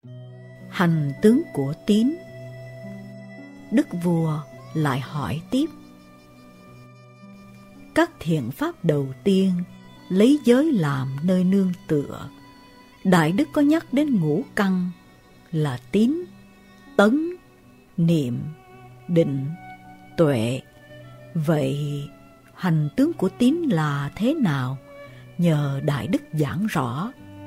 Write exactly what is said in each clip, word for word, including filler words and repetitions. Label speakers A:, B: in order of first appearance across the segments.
A: Hành tướng của tín. Đức vua lại hỏi tiếp: các thiện pháp đầu tiên lấy giới làm nơi nương tựa, Đại Đức có nhắc đến ngũ căn là tín, tấn, niệm, định, tuệ. Vậy hành tướng của tín là thế nào? Nhờ Đại Đức giảng rõ.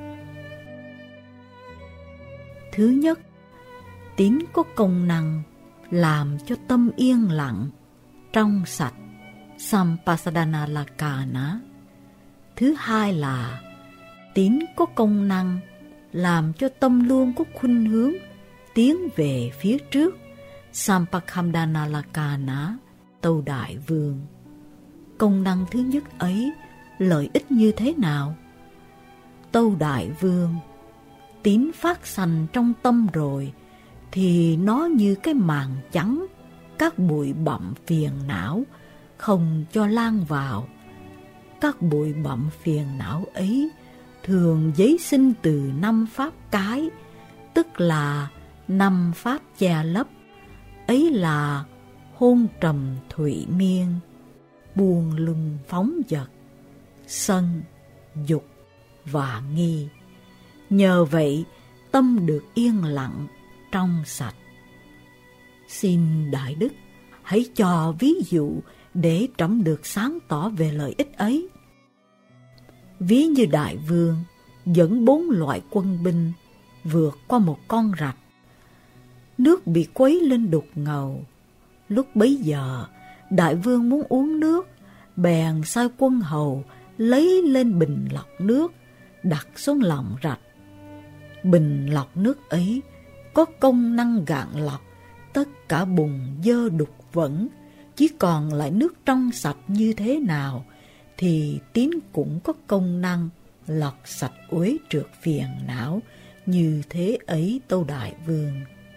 A: Thứ nhất, tín có công năng làm cho tâm yên lặng, trong sạch, Sampasadana Lakana. Thứ hai là tín có công năng làm cho tâm luôn có khuynh hướng tiến về phía trước, Sampakamdana Lakana, Tâu Đại Vương. Công năng thứ nhất ấy lợi ích như thế nào? Tâu Đại Vương, tín phát sanh trong tâm rồi thì nó như cái màn trắng, các bụi bặm phiền não không cho lan vào. Các bụi bặm phiền não ấy thường giấy sinh từ năm pháp cái, tức là năm pháp che lấp. Ấy là hôn trầm thụy miên, buông lung phóng dật, sân, dục và nghi. Nhờ vậy tâm được yên lặng, trong sạch. Xin Đại Đức hãy cho ví dụ để trẫm được sáng tỏ về lợi ích ấy. Ví như Đại Vương dẫn bốn loại quân binh vượt qua một con rạch. Nước bị quấy lên đục ngầu. Lúc bấy giờ Đại Vương muốn uống nước, bèn sai quân hầu lấy lên bình lọc nước, đặt xuống lòng rạch. Bình lọc nước ấy có công năng gạn lọc tất cả bùn dơ đục vẩn, chỉ còn lại nước trong sạch như thế nào thì tín cũng có công năng lọc sạch uế trượt phiền não như thế ấy, Tâu Đại Vương.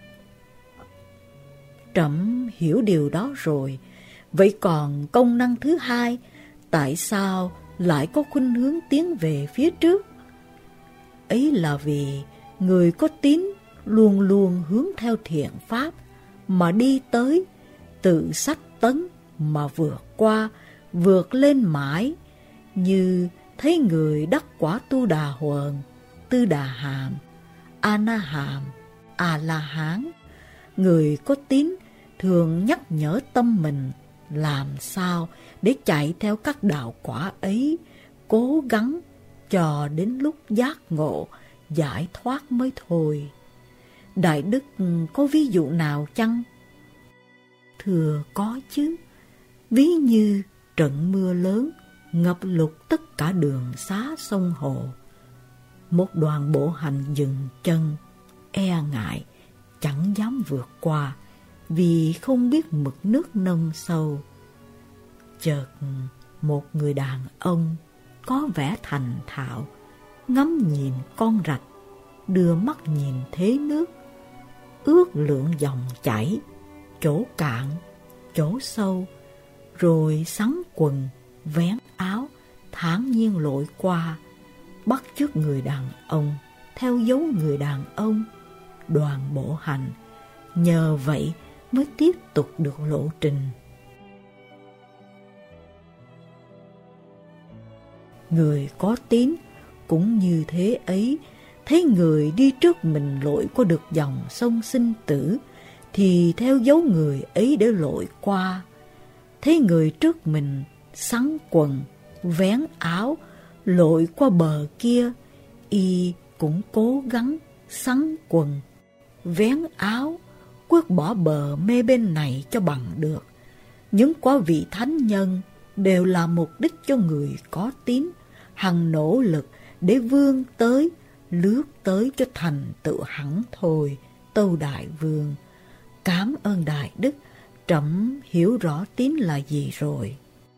A: Trẫm hiểu điều đó rồi. Vậy còn công năng thứ hai, tại sao lại có khuynh hướng tiến về phía trước? Ấy là vì người có tín luôn luôn hướng theo thiện pháp mà đi tới, tự sách tấn mà vượt qua, vượt lên mãi, như thấy người đắc quả Tu Đà Huần, Tư Đà Hàm, A Na Hàm, A La Hán. Người có tín thường nhắc nhở tâm mình làm sao để chạy theo các đạo quả ấy, cố gắng cho đến lúc giác ngộ, giải thoát mới thôi. Đại Đức có ví dụ nào chăng? Thưa có chứ. Ví như trận mưa lớn ngập lụt tất cả đường xá sông hồ. Một đoàn bộ hành dừng chân, e ngại, chẳng dám vượt qua vì không biết mực nước nông sâu. Chợt một người đàn ông có vẻ thành thạo ngắm nhìn con rạch, đưa mắt nhìn thế nước, ước lượng dòng chảy, chỗ cạn, chỗ sâu, rồi xắn quần, vén áo, thản nhiên lội qua, bắt chước người đàn ông, theo dấu người đàn ông, đoàn bộ hành. Nhờ vậy mới tiếp tục được lộ trình. Người có tín cũng như thế ấy, thấy người đi trước mình lội qua được dòng sông sinh tử, thì theo dấu người ấy để lội qua. Thấy người trước mình xắn quần, vén áo, lội qua bờ kia, y cũng cố gắng xắn quần, vén áo, quyết bỏ bờ mê bên này cho bằng được. Những quả vị thánh nhân đều là mục đích cho người có tín, hằng nỗ lực để vươn tới, lướt tới cho thành tựu hẳn thôi, Tâu Đại Vương. Cảm ơn Đại Đức, trẫm hiểu rõ tín là gì rồi.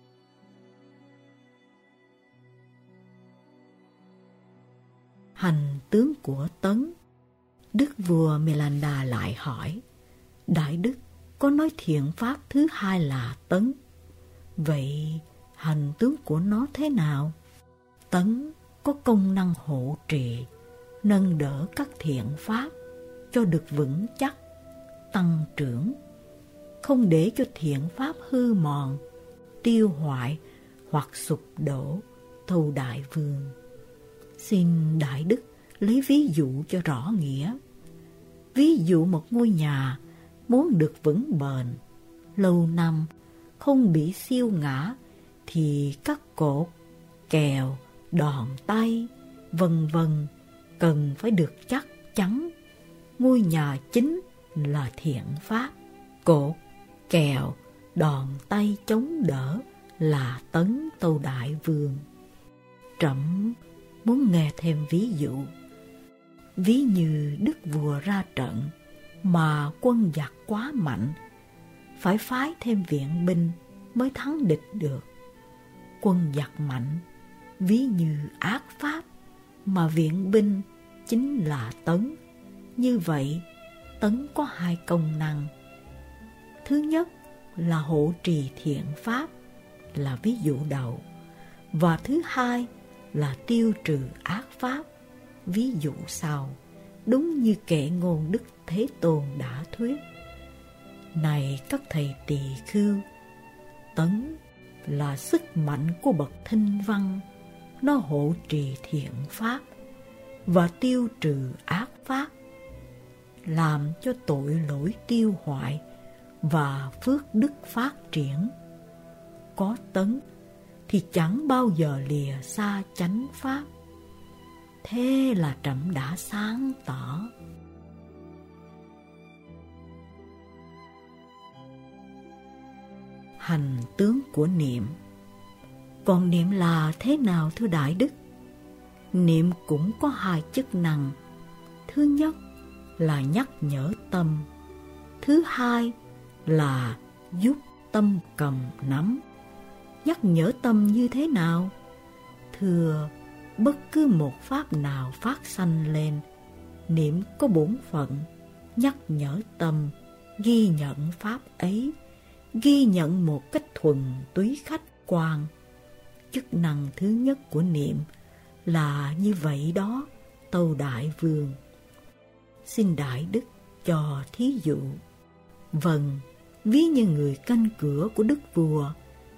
A: Hành tướng của tấn. Đức vua Melanda lại hỏi: Đại Đức có nói thiện pháp thứ hai là tấn. Vậy hành tướng của nó thế nào? Tấn có công năng hộ trì, nâng đỡ các thiện pháp. cho được vững chắc, tăng trưởng, không để cho thiện pháp hư mòn, tiêu hoại hoặc sụp đổ, tâu Đại Vương. Xin Đại Đức lấy ví dụ cho rõ nghĩa. Ví dụ một ngôi nhà muốn được vững bền, lâu năm, không bị siêu ngã, thì các cột, kèo, đòn tay, vân vân cần phải được chắc chắn. Ngôi nhà chính là thiện pháp, cột, kèo, đòn tay chống đỡ là tấn, tâu Đại Vương. Trẫm muốn nghe thêm ví dụ. Ví như đức vua ra trận mà quân giặc quá mạnh, phải phái thêm viện binh mới thắng địch được. Quân giặc mạnh, ví như ác pháp, mà viện binh chính là tấn. Như vậy, tấn có hai công năng. Thứ nhất là hộ trì thiện pháp, là ví dụ đầu. Và thứ hai là tiêu trừ ác pháp, ví dụ sau. Đúng như kệ ngôn Đức Thế Tôn đã thuyết. Này các thầy tỳ khưu, tấn là sức mạnh của bậc thinh văn, nó hộ trì thiện pháp và tiêu trừ ác pháp, làm cho tội lỗi tiêu hoại và phước đức phát triển. Có tấn thì chẳng bao giờ lìa xa chánh pháp. Thế là trẫm đã sáng tỏ. Hành tướng của niệm. Còn niệm là thế nào thưa Đại Đức? Niệm cũng có hai chức năng. Thứ nhất là nhắc nhở tâm. Thứ hai là giúp tâm cầm nắm. Nhắc nhở tâm như thế nào? Thưa, bất cứ một pháp nào phát sanh lên, niệm có bổn phận nhắc nhở tâm ghi nhận pháp ấy, ghi nhận một cách thuần túy khách quan. Chức năng thứ nhất của niệm là như vậy đó, tâu Đại Vương. Xin Đại Đức cho thí dụ. Vâng, ví như người canh cửa của đức vua,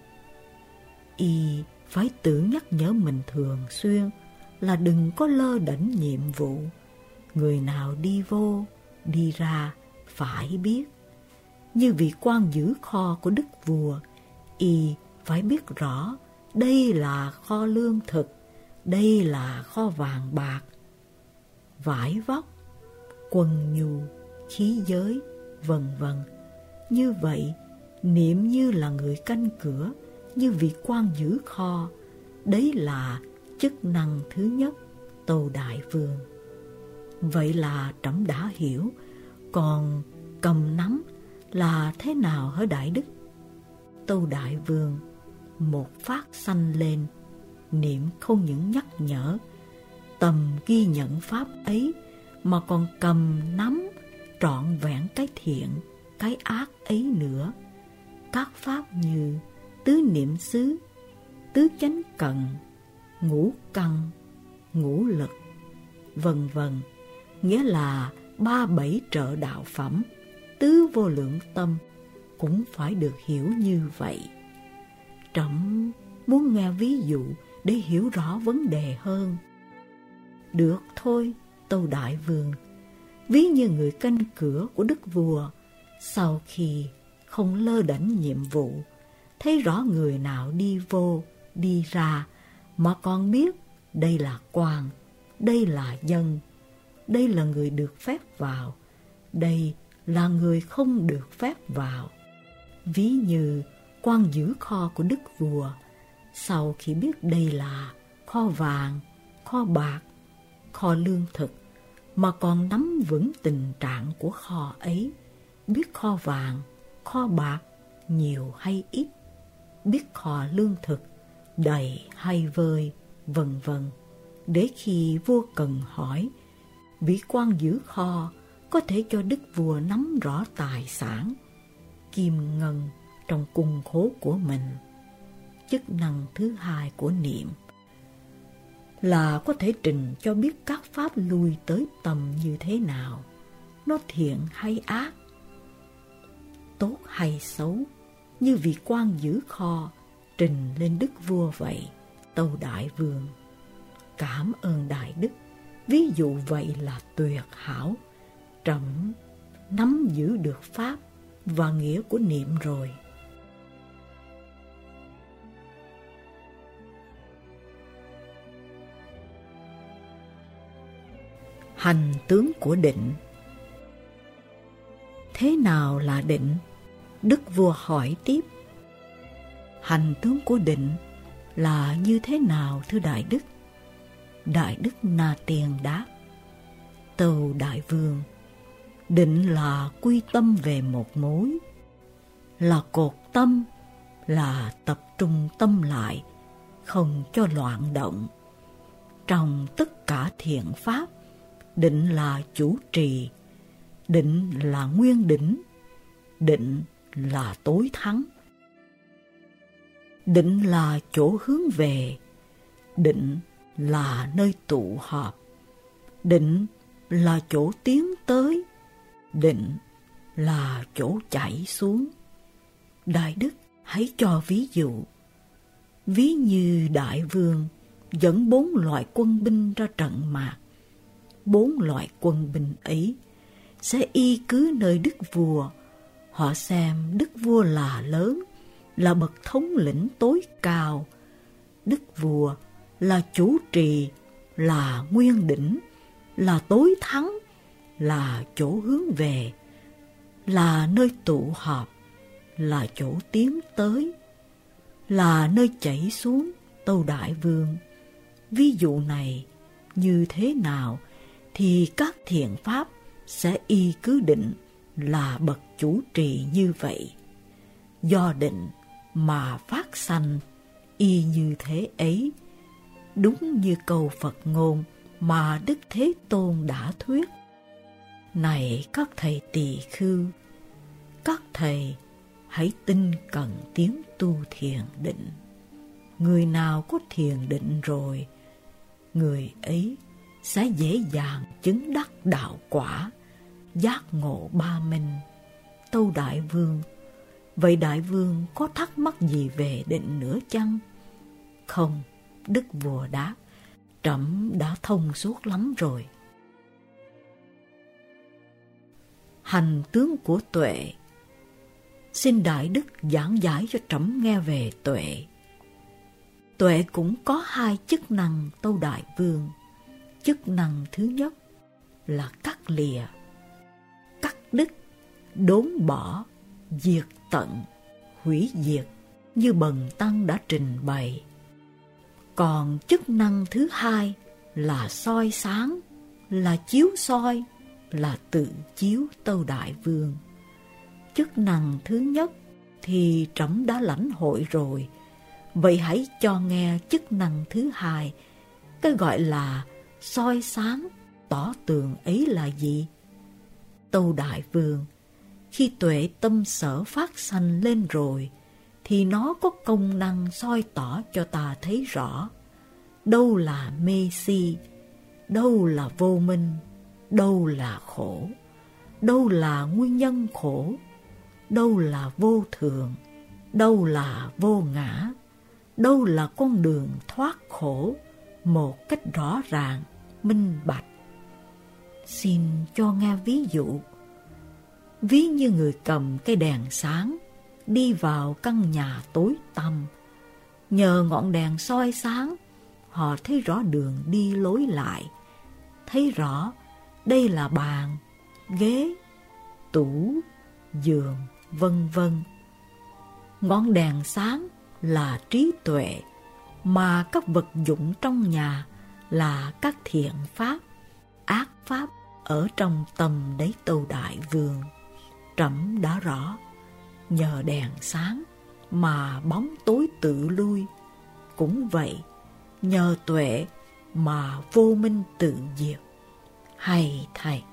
A: y phải tự nhắc nhở mình thường xuyên là đừng có lơ đễnh nhiệm vụ. Người nào đi vô, đi ra phải biết. Như vị quan giữ kho của đức vua, y phải biết rõ đây là kho lương thực, đây là kho vàng bạc, vải vóc, quần nhu, khí giới, vân vân. Như vậy, niệm như là người canh cửa, như vị quan giữ kho. Đấy là chức năng thứ nhất, tâu Đại Vương. Vậy là trẫm đã hiểu. Còn cầm nắm là thế nào hả Đại Đức? Tâu Đại Vương, một phát sanh lên, niệm không những nhắc nhở, tầm ghi nhận pháp ấy, mà còn cầm nắm trọn vẹn cái thiện, cái ác ấy nữa. Các pháp như tứ niệm xứ, tứ chánh cận, ngũ căn, ngũ lực, vân vân, nghĩa là ba bảy trợ đạo phẩm, tứ vô lượng tâm cũng phải được hiểu như vậy. Trẫm muốn nghe ví dụ để hiểu rõ vấn đề hơn. Được thôi, tâu Đại Vương. Ví như người canh cửa của đức vua, sau khi không lơ đễnh nhiệm vụ, thấy rõ người nào đi vô, đi ra, mà còn biết đây là quan, đây là dân, đây là người được phép vào, đây là người không được phép vào. Ví như quan giữ kho của đức vua, sau khi biết đây là kho vàng, kho bạc, kho lương thực, mà còn nắm vững tình trạng của kho ấy, biết kho vàng, kho bạc nhiều hay ít, biết kho lương thực đầy hay vơi, vân vân, để khi vua cần hỏi, vị quan giữ kho có thể cho đức vua nắm rõ tài sản, kim ngân trong cung khố của mình. Chức năng thứ hai của niệm là có thể trình cho biết các pháp lui tới tâm như thế nào. nó thiện hay ác, tốt hay xấu, như vị quan giữ kho trình lên đức vua vậy. Tâu Đại Vương: Cảm ơn đại đức, ví dụ vậy là tuyệt hảo. Trẫm nắm giữ được pháp và nghĩa của niệm rồi. Hành tướng của định. Thế nào là định? Đức vua hỏi tiếp. Hành tướng của định là như thế nào thưa đại đức? Đại đức Na Tiên đáp: Tâu Đại Vương, định là quy tâm về một mối, là cột tâm, là tập trung tâm lại, không cho loạn động. Trong tất cả thiện pháp, định là chủ trì, định là nguyên đỉnh, định là tối thắng. Định là chỗ hướng về, định là nơi tụ họp, định là chỗ tiến tới, định là chỗ chảy xuống. Đại đức hãy cho ví dụ. Ví như đại vương dẫn bốn loại quân binh ra trận mạc. Bốn loại quân binh ấy sẽ y cứ nơi đức vua. Họ xem đức vua là lớn, là bậc thống lĩnh tối cao. Đức vua là chủ trì, là nguyên đỉnh, là tối thắng, là chỗ hướng về, là nơi tụ họp, là chỗ tiến tới, là nơi chảy xuống. Tâu Đại Vương, ví dụ này như thế nào thì các thiện pháp sẽ y cứ định là bậc chủ trì như vậy. Do định mà phát sanh, y như thế ấy. Đúng như câu Phật ngôn mà Đức Thế Tôn đã thuyết. Này các thầy tỳ khưu, các thầy hãy tinh cần tiến tu thiền định. Người nào có thiền định rồi, người ấy sẽ dễ dàng chứng đắc đạo quả, giác ngộ ba minh. Tâu Đại Vương, vậy Đại Vương có thắc mắc gì về định nữa chăng? Không, đức vua đáp, trẫm đã thông suốt lắm rồi. Hành tướng của tuệ. Xin đại đức giảng giải cho trẫm nghe về tuệ. Tuệ cũng có hai chức năng, Tâu Đại Vương. Chức năng thứ nhất là cắt lìa, cắt đứt, đốn bỏ, diệt tận, hủy diệt như Bần Tăng đã trình bày. Còn chức năng thứ hai là soi sáng, là chiếu soi, là tự chiếu, Tâu Đại Vương. Chức năng thứ nhất thì trẫm đã lãnh hội rồi, vậy hãy cho nghe chức năng thứ hai. Cái gọi là soi sáng, tỏ tường ấy là gì? Tâu Đại Vương, khi tuệ tâm sở phát sanh lên rồi, thì nó có công năng soi tỏ cho ta thấy rõ đâu là mê si, đâu là vô minh, đâu là khổ, đâu là nguyên nhân khổ, đâu là vô thường, đâu là vô ngã, đâu là con đường thoát khổ, một cách rõ ràng, minh bạch. Xin cho nghe ví dụ. Ví như người cầm cây đèn sáng đi vào căn nhà tối tăm. Nhờ ngọn đèn soi sáng, họ thấy rõ đường đi lối lại, thấy rõ đây là bàn, ghế, tủ, giường, vân vân. Ngọn đèn sáng là trí tuệ, mà các vật dụng trong nhà là các thiện pháp, ác pháp ở trong tâm đấy, Tâu Đại Vương. Trẫm đã rõ, nhờ đèn sáng mà bóng tối tự lui. Cũng vậy, nhờ tuệ mà vô minh tự diệt. Hay thầy!